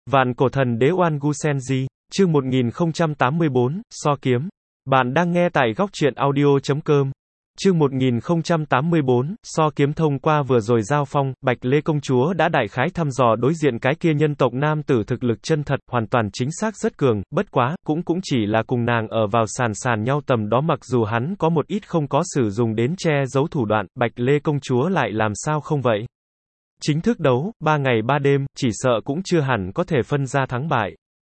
Vạn cổ thần đế Oan Gu Senji, chương 1084, so kiếm. Bạn đang nghe tại góc truyện audio.com. Chương 1084, so kiếm. Thông qua vừa rồi giao phong, Bạch Lê công chúa đã đại khái thăm dò đối diện cái kia nhân tộc nam tử thực lực chân thật, hoàn toàn chính xác rất cường, bất quá, cũng chỉ là cùng nàng ở vào sàn nhau tầm đó, mặc dù hắn có một ít không có sử dụng đến che giấu thủ đoạn, Bạch Lê công chúa lại làm sao không vậy? Chính thức đấu, 3 ngày 3 đêm, chỉ sợ cũng chưa hẳn có thể phân ra thắng bại.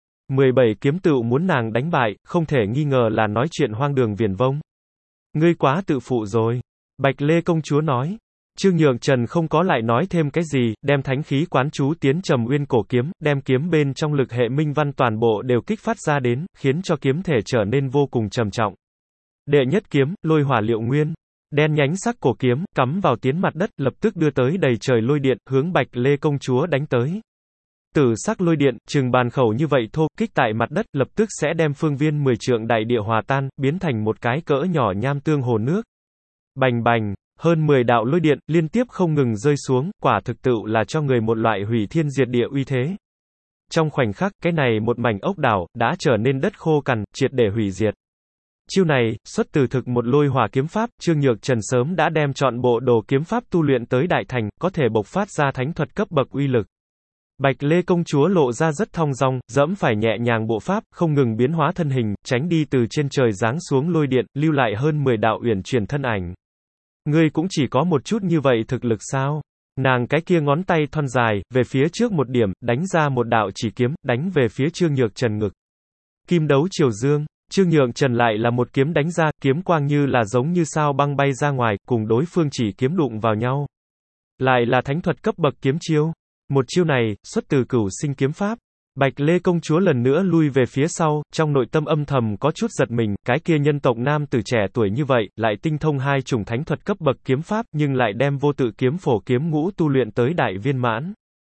17 kiếm tựu muốn nàng đánh bại, không thể nghi ngờ là nói chuyện hoang đường viển vông. Ngươi quá tự phụ rồi. Bạch Lê công chúa nói. Trương Nhược Trần không có lại nói thêm cái gì, đem thánh khí quán chú tiến Trầm Uyên cổ kiếm, đem kiếm bên trong lực hệ minh văn toàn bộ đều kích phát ra đến, khiến cho kiếm thể trở nên vô cùng trầm trọng. Đệ nhất kiếm, lôi hỏa liệu nguyên. Đen nhánh sắc cổ kiếm, cắm vào tiến mặt đất, lập tức đưa tới đầy trời lôi điện, hướng Bạch Lê công chúa đánh tới. Tử sắc lôi điện, chừng bàn khẩu như vậy thô, kích tại mặt đất, lập tức sẽ đem phương viên 10 trượng đại địa hòa tan, biến thành một cái cỡ nhỏ nham tương hồ nước. Bành bành, hơn 10 đạo lôi điện, liên tiếp không ngừng rơi xuống, quả thực tựu là cho người một loại hủy thiên diệt địa uy thế. Trong khoảnh khắc, cái này một mảnh ốc đảo, đã trở nên đất khô cằn, triệt để hủy diệt. Chiêu này, xuất từ thực một lôi hỏa kiếm pháp, Trương Nhược Trần sớm đã đem chọn bộ đồ kiếm pháp tu luyện tới đại thành, có thể bộc phát ra thánh thuật cấp bậc uy lực. Bạch Lê công chúa lộ ra rất thong dong, dẫm phải nhẹ nhàng bộ pháp, không ngừng biến hóa thân hình, tránh đi từ trên trời giáng xuống lôi điện, lưu lại hơn 10 đạo uyển chuyển thân ảnh. Ngươi cũng chỉ có một chút như vậy thực lực sao? Nàng cái kia ngón tay thon dài, về phía trước một điểm, đánh ra một đạo chỉ kiếm, đánh về phía Trương Nhược Trần ngực. Kim đấu triều dương. Trương Nhược Trần lại là một kiếm đánh ra, kiếm quang như là giống như sao băng bay ra ngoài, cùng đối phương chỉ kiếm đụng vào nhau. Lại là thánh thuật cấp bậc kiếm chiêu. Một chiêu này, xuất từ Cửu Sinh kiếm pháp. Bạch Lê công chúa lần nữa lui về phía sau, trong nội tâm âm thầm có chút giật mình, cái kia nhân tộc nam tử trẻ tuổi như vậy, lại tinh thông hai chủng thánh thuật cấp bậc kiếm pháp, nhưng lại đem vô tự kiếm phổ kiếm ngũ tu luyện tới đại viên mãn.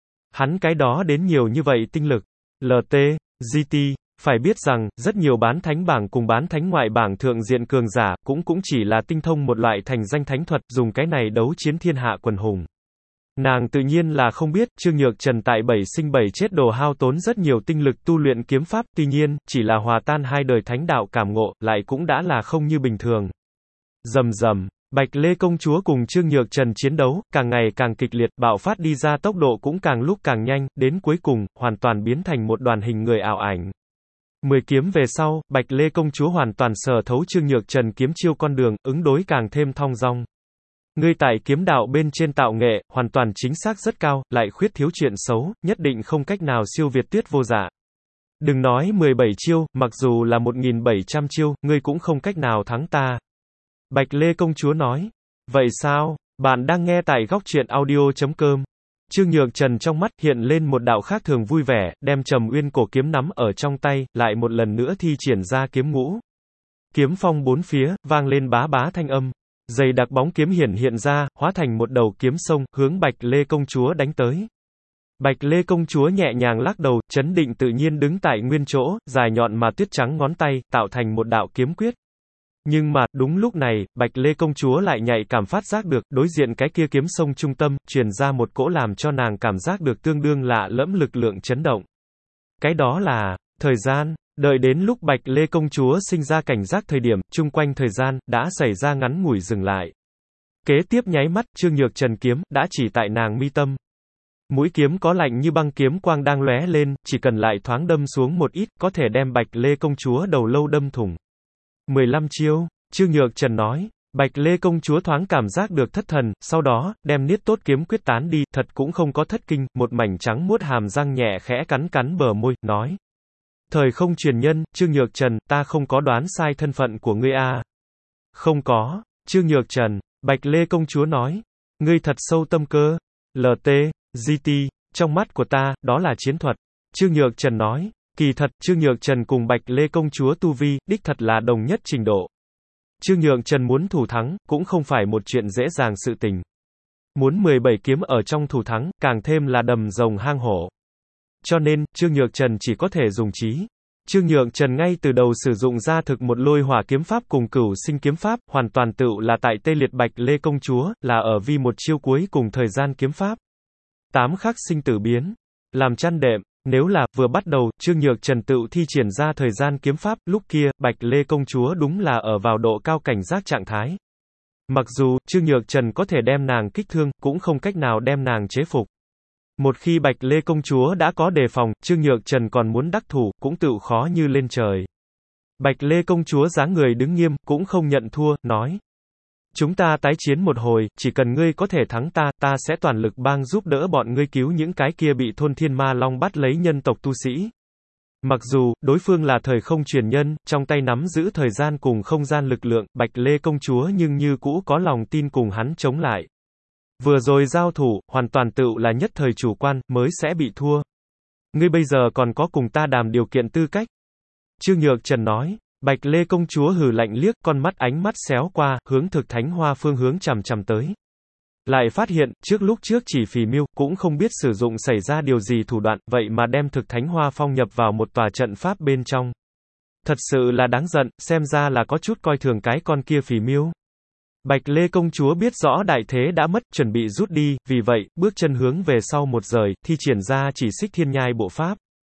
Hắn cái đó đến nhiều như vậy tinh lực. LT, GT. Phải biết rằng, rất nhiều bán thánh bảng cùng bán thánh ngoại bảng thượng diện cường giả, cũng chỉ là tinh thông một loại thành danh thánh thuật, dùng cái này đấu chiến thiên hạ quần hùng. Nàng tự nhiên là không biết, Trương Nhược Trần tại 7 sinh 7 chết đồ hao tốn rất nhiều tinh lực tu luyện kiếm pháp, tuy nhiên, chỉ là hòa tan hai đời thánh đạo cảm ngộ, lại cũng đã là không như bình thường. Rầm rầm, Bạch Lê công chúa cùng Trương Nhược Trần chiến đấu, càng ngày càng kịch liệt, bạo phát đi ra tốc độ cũng càng lúc càng nhanh, đến cuối cùng, hoàn toàn biến thành một đoàn hình người ảo ảnh. 10 kiếm về sau, Bạch Lê công chúa hoàn toàn sở thấu Trương Nhược Trần kiếm chiêu con đường, ứng đối càng thêm thong dong. Ngươi tại kiếm đạo bên trên tạo nghệ, hoàn toàn chính xác rất cao, lại khuyết thiếu chuyện xấu, nhất định không cách nào siêu việt Tuyết Vô Dạ. Đừng nói 17 chiêu, mặc dù là 1700 chiêu, ngươi cũng không cách nào thắng ta. Bạch Lê công chúa nói. Vậy sao? Bạn đang nghe tại góc truyện audio.com. Trương Nhược Trần trong mắt hiện lên một đạo khác thường vui vẻ, đem Trầm Uyên cổ kiếm nắm ở trong tay, lại một lần nữa thi triển ra kiếm ngũ. Kiếm phong bốn phía, vang lên bá bá thanh âm. Dày đặc bóng kiếm hiện ra, hóa thành một đầu kiếm sông, hướng Bạch Lê công chúa đánh tới. Bạch Lê công chúa nhẹ nhàng lắc đầu, trấn định tự nhiên đứng tại nguyên chỗ, dài nhọn mà tuyết trắng ngón tay, tạo thành một đạo kiếm quyết. Nhưng mà, đúng lúc này, Bạch Lê công chúa lại nhạy cảm phát giác được, đối diện cái kia kiếm sông trung tâm, truyền ra một cỗ làm cho nàng cảm giác được tương đương lạ lẫm lực lượng chấn động. Cái đó là, thời gian. Đợi đến lúc Bạch Lê công chúa sinh ra cảnh giác thời điểm, chung quanh thời gian, đã xảy ra ngắn ngủi dừng lại. Kế tiếp nháy mắt, Trương Nhược Trần kiếm, đã chỉ tại nàng mi tâm. Mũi kiếm có lạnh như băng kiếm quang đang lóe lên, chỉ cần lại thoáng đâm xuống một ít, có thể đem Bạch Lê công chúa đầu lâu đâm thủng. 15 chiêu, Trương Nhược Trần nói. Bạch Lê công chúa thoáng cảm giác được thất thần, sau đó, đem niết tốt kiếm quyết tán đi, thật cũng không có thất kinh, một mảnh trắng muốt hàm răng nhẹ khẽ cắn bờ môi, nói. Thời không truyền nhân, Trương Nhược Trần, ta không có đoán sai thân phận của ngươi à? Không có, Trương Nhược Trần, Bạch Lê công chúa nói. Ngươi thật sâu tâm cơ. LT, GT, trong mắt của ta, đó là chiến thuật. Trương Nhược Trần nói. Kỳ thật, Trương Nhược Trần cùng Bạch Lê công chúa tu vi, đích thật là đồng nhất trình độ. Trương Nhược Trần muốn thủ thắng, cũng không phải một chuyện dễ dàng sự tình. Muốn 17 kiếm ở trong thủ thắng, càng thêm là đầm rồng hang hổ. Cho nên, Trương Nhược Trần chỉ có thể dùng trí. Trương Nhược Trần ngay từ đầu sử dụng ra thực một lôi hỏa kiếm pháp cùng Cửu Sinh kiếm pháp, hoàn toàn tựu là tại tê liệt Bạch Lê công chúa, là ở vi một chiêu cuối cùng thời gian kiếm pháp. 8 khắc sinh tử biến. Làm chăn đệm, Nếu là, vừa bắt đầu, Trương Nhược Trần tự thi triển ra thời gian kiếm pháp, lúc kia, Bạch Lê công chúa đúng là ở vào độ cao cảnh giác trạng thái. Mặc dù, Trương Nhược Trần có thể đem nàng kích thương, cũng không cách nào đem nàng chế phục. Một khi Bạch Lê công chúa đã có đề phòng, Trương Nhược Trần còn muốn đắc thủ, cũng tự khó như lên trời. Bạch Lê công chúa dáng người đứng nghiêm, cũng không nhận thua, nói. Chúng ta tái chiến một hồi, chỉ cần ngươi có thể thắng ta, ta sẽ toàn lực bang giúp đỡ bọn ngươi cứu những cái kia bị thôn Thiên Ma Long bắt lấy nhân tộc tu sĩ. Mặc dù, đối phương là thời không truyền nhân, trong tay nắm giữ thời gian cùng không gian lực lượng, Bạch Lê công chúa nhưng như cũ có lòng tin cùng hắn chống lại. Vừa rồi giao thủ, hoàn toàn tự là nhất thời chủ quan, mới sẽ bị thua. Ngươi bây giờ còn có cùng ta đàm điều kiện tư cách. Trương Nhược Trần nói. Bạch Lê công chúa hừ lạnh liếc, con mắt ánh mắt xéo qua, hướng Thực Thánh Hoa phương hướng chằm chằm tới. Lại phát hiện, lúc trước chỉ phì miêu, cũng không biết sử dụng xảy ra điều gì thủ đoạn, vậy mà đem Thực Thánh Hoa phong nhập vào một tòa trận pháp bên trong. Thật sự là đáng giận, xem ra là có chút coi thường cái con kia phì miêu. Bạch Lê công chúa biết rõ đại thế đã mất, chuẩn bị rút đi, vì vậy, bước chân hướng về sau một rời, thi triển ra chỉ xích thiên nhai bộ pháp.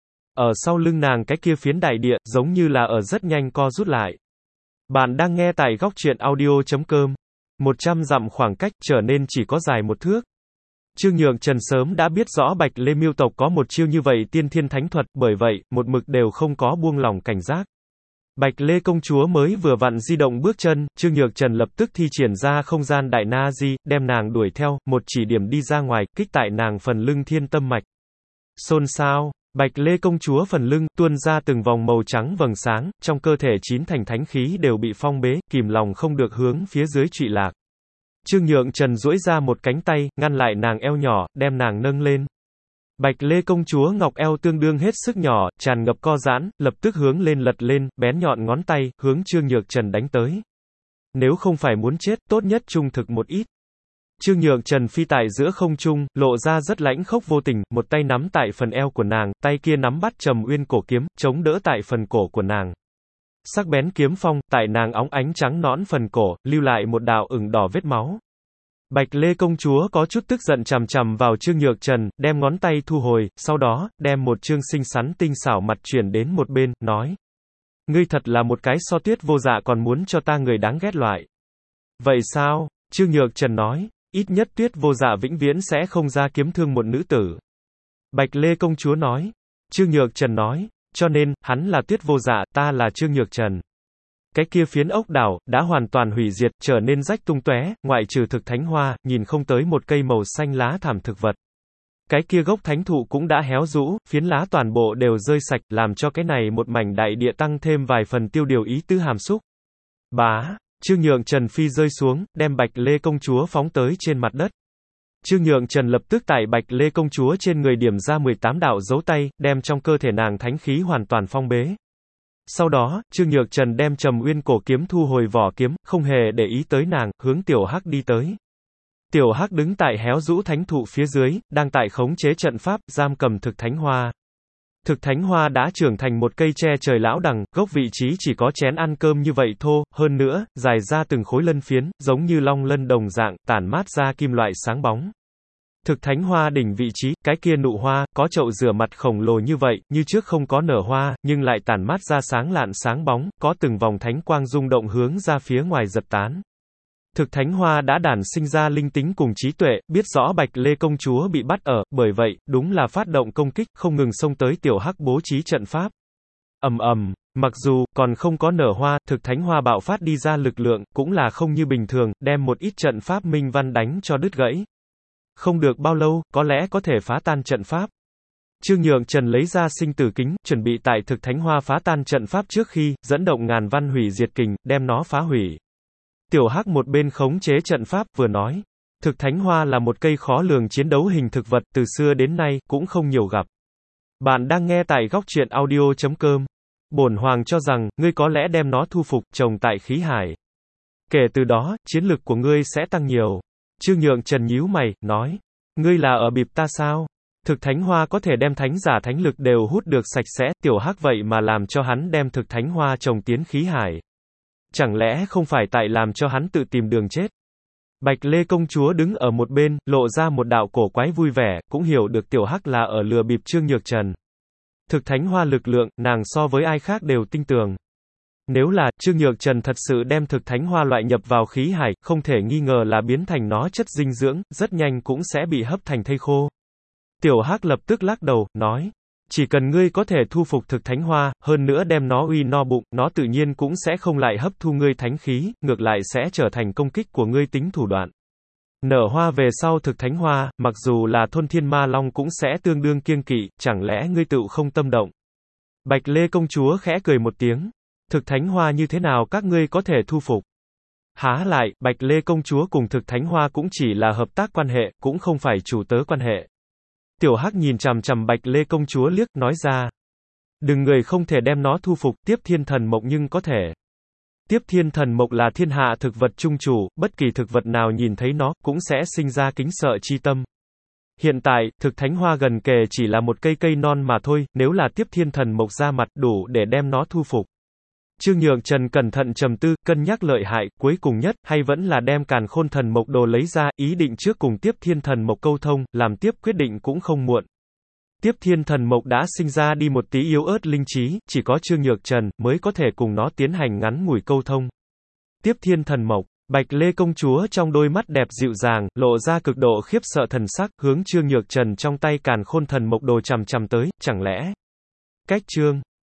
Ở sau lưng nàng cái kia phiến đại địa, giống như là ở rất nhanh co rút lại. Bạn đang nghe tại góc truyện audio.com. 100 dặm khoảng cách trở nên chỉ có dài một thước. Trương Nhược Trần sớm đã biết rõ Bạch Lê miêu tộc có một chiêu như vậy tiên thiên thánh thuật, bởi vậy, một mực đều không có buông lỏng cảnh giác. Bạch Lê công chúa mới vừa vặn di động bước chân, Trương Nhược Trần lập tức thi triển ra không gian đại na di, đem nàng đuổi theo, một chỉ điểm đi ra ngoài, kích tại nàng phần lưng thiên tâm mạch. Xôn xao. Bạch Lê công chúa phần lưng, tuôn ra từng vòng màu trắng vầng sáng, trong cơ thể 9 thành thánh khí đều bị phong bế, kìm lòng không được hướng phía dưới trụy lạc. Trương Nhược Trần duỗi ra một cánh tay, ngăn lại nàng eo nhỏ, đem nàng nâng lên. Bạch Lê công chúa ngọc eo tương đương hết sức nhỏ, tràn ngập co giãn, lập tức hướng lên lật lên, bén nhọn ngón tay, hướng Trương Nhược Trần đánh tới. Nếu không phải muốn chết, tốt nhất trung thực một ít. Trương Nhược Trần phi tại giữa không trung, lộ ra rất lãnh khốc vô tình, một tay nắm tại phần eo của nàng, tay kia nắm bắt Trầm Uyên cổ kiếm, chống đỡ tại phần cổ của nàng. Sắc bén kiếm phong, tại nàng óng ánh trắng nõn phần cổ, lưu lại một đạo ửng đỏ vết máu. Bạch Lê công chúa có chút tức giận chằm chằm vào Trương Nhược Trần, đem ngón tay thu hồi, sau đó, đem một trương xinh xắn tinh xảo mặt chuyển đến một bên, nói. Ngươi thật là một cái so tuyết vô dạ còn muốn cho ta người đáng ghét loại. Vậy sao? Trương Nhược Trần nói. Ít nhất tuyết vô dạ vĩnh viễn sẽ không ra kiếm thương một nữ tử. Bạch Lê công chúa nói. Trương Nhược Trần nói. Cho nên, hắn là tuyết vô dạ, ta là Trương Nhược Trần. Cái kia phiến ốc đảo, đã hoàn toàn hủy diệt, trở nên rách tung tóe, ngoại trừ thực thánh hoa, nhìn không tới một cây màu xanh lá thảm thực vật. Cái kia gốc thánh thụ cũng đã héo rũ, phiến lá toàn bộ đều rơi sạch, làm cho cái này một mảnh đại địa tăng thêm vài phần tiêu điều ý tứ hàm xúc. Bá. Trương Nhược Trần phi rơi xuống, đem Bạch Lê công chúa phóng tới trên mặt đất. Trương Nhược Trần lập tức tại Bạch Lê công chúa trên người điểm ra 18 đạo dấu tay, đem trong cơ thể nàng thánh khí hoàn toàn phong bế. Sau đó, Trương Nhược Trần đem Trầm Uyên cổ kiếm thu hồi vỏ kiếm, không hề để ý tới nàng, hướng Tiểu Hắc đi tới. Tiểu Hắc đứng tại héo rũ thánh thụ phía dưới, đang tại khống chế trận pháp, giam cầm thực thánh hoa. Thực thánh hoa đã trưởng thành một cây tre trời lão đằng, gốc vị trí chỉ có chén ăn cơm như vậy thô, hơn nữa, dài ra từng khối lân phiến, giống như long lân đồng dạng, tản mát ra kim loại sáng bóng. Thực thánh hoa đỉnh vị trí, cái kia nụ hoa, có chậu rửa mặt khổng lồ như vậy, như trước không có nở hoa, nhưng lại tản mát ra sáng lạn sáng bóng, có từng vòng thánh quang rung động hướng ra phía ngoài giật tán. Thực thánh hoa đã đản sinh ra linh tính cùng trí tuệ, biết rõ Bạch Lê công chúa bị bắt ở, bởi vậy, đúng là phát động công kích, không ngừng xông tới Tiểu Hắc bố trí trận pháp. Ầm ầm, mặc dù còn không có nở hoa, thực thánh hoa bạo phát đi ra lực lượng, cũng là không như bình thường, đem một ít trận pháp minh văn đánh cho đứt gãy. Không được bao lâu, có lẽ có thể phá tan trận pháp. Trương Nhược Trần lấy ra sinh tử kính, chuẩn bị tại thực thánh hoa phá tan trận pháp trước khi, dẫn động ngàn văn hủy diệt kình, đem nó phá hủy. Tiểu Hắc một bên khống chế trận pháp, vừa nói. Thực thánh hoa là một cây khó lường chiến đấu hình thực vật, từ xưa đến nay, cũng không nhiều gặp. Bạn đang nghe tại góc truyện audio.com. Bổn hoàng cho rằng, ngươi có lẽ đem nó thu phục, trồng tại khí hải. Kể từ đó, chiến lực của ngươi sẽ tăng nhiều. Trương Nhược Trần nhíu mày, nói. Ngươi là ở bịp ta sao? Thực thánh hoa có thể đem thánh giả thánh lực đều hút được sạch sẽ, Tiểu Hắc vậy mà làm cho hắn đem thực thánh hoa trồng tiến khí hải. Chẳng lẽ không phải tại làm cho hắn tự tìm đường chết? Bạch Lê công chúa đứng ở một bên, lộ ra một đạo cổ quái vui vẻ, cũng hiểu được Tiểu Hắc là ở lừa bịp Trương Nhược Trần. Thực thánh hoa lực lượng, nàng so với ai khác đều tinh tường. Nếu là, Trương Nhược Trần thật sự đem thực thánh hoa loại nhập vào khí hải, không thể nghi ngờ là biến thành nó chất dinh dưỡng, rất nhanh cũng sẽ bị hấp thành thây khô. Tiểu Hắc lập tức lắc đầu, nói. Chỉ cần ngươi có thể thu phục thực thánh hoa, hơn nữa đem nó uy no bụng, nó tự nhiên cũng sẽ không lại hấp thu ngươi thánh khí, ngược lại sẽ trở thành công kích của ngươi tính thủ đoạn. Nở hoa về sau thực thánh hoa, mặc dù là thôn thiên ma long cũng sẽ tương đương kiêng kỵ, chẳng lẽ ngươi tựu không tâm động? Bạch Lê công chúa khẽ cười một tiếng. Thực thánh hoa như thế nào các ngươi có thể thu phục? Há lại, Bạch Lê công chúa cùng thực thánh hoa cũng chỉ là hợp tác quan hệ, cũng không phải chủ tớ quan hệ. Tiểu Hắc nhìn chằm chằm Bạch Lê công chúa liếc, nói ra. Đừng người không thể đem nó thu phục, tiếp thiên thần mộc nhưng có thể. Tiếp thiên thần mộc là thiên hạ thực vật trung chủ, bất kỳ thực vật nào nhìn thấy nó, cũng sẽ sinh ra kính sợ chi tâm. Hiện tại, thực thánh hoa gần kề chỉ là một cây cây non mà thôi, nếu là tiếp thiên thần mộc ra mặt đủ để đem nó thu phục. Trương Nhược Trần cẩn thận trầm tư, cân nhắc lợi hại, cuối cùng nhất, hay vẫn là đem càn khôn thần mộc đồ lấy ra, ý định trước cùng tiếp thiên thần mộc câu thông, làm tiếp quyết định cũng không muộn. Tiếp thiên thần mộc đã sinh ra đi một tí yếu ớt linh trí, chỉ có Trương Nhược Trần mới có thể cùng nó tiến hành ngắn ngủi câu thông. Tiếp thiên thần mộc, Bạch Lê công chúa trong đôi mắt đẹp dịu dàng, lộ ra cực độ khiếp sợ thần sắc, hướng Trương Nhược Trần trong tay càn khôn thần mộc đồ chằm chằm tới, chẳng lẽ? Cách Trương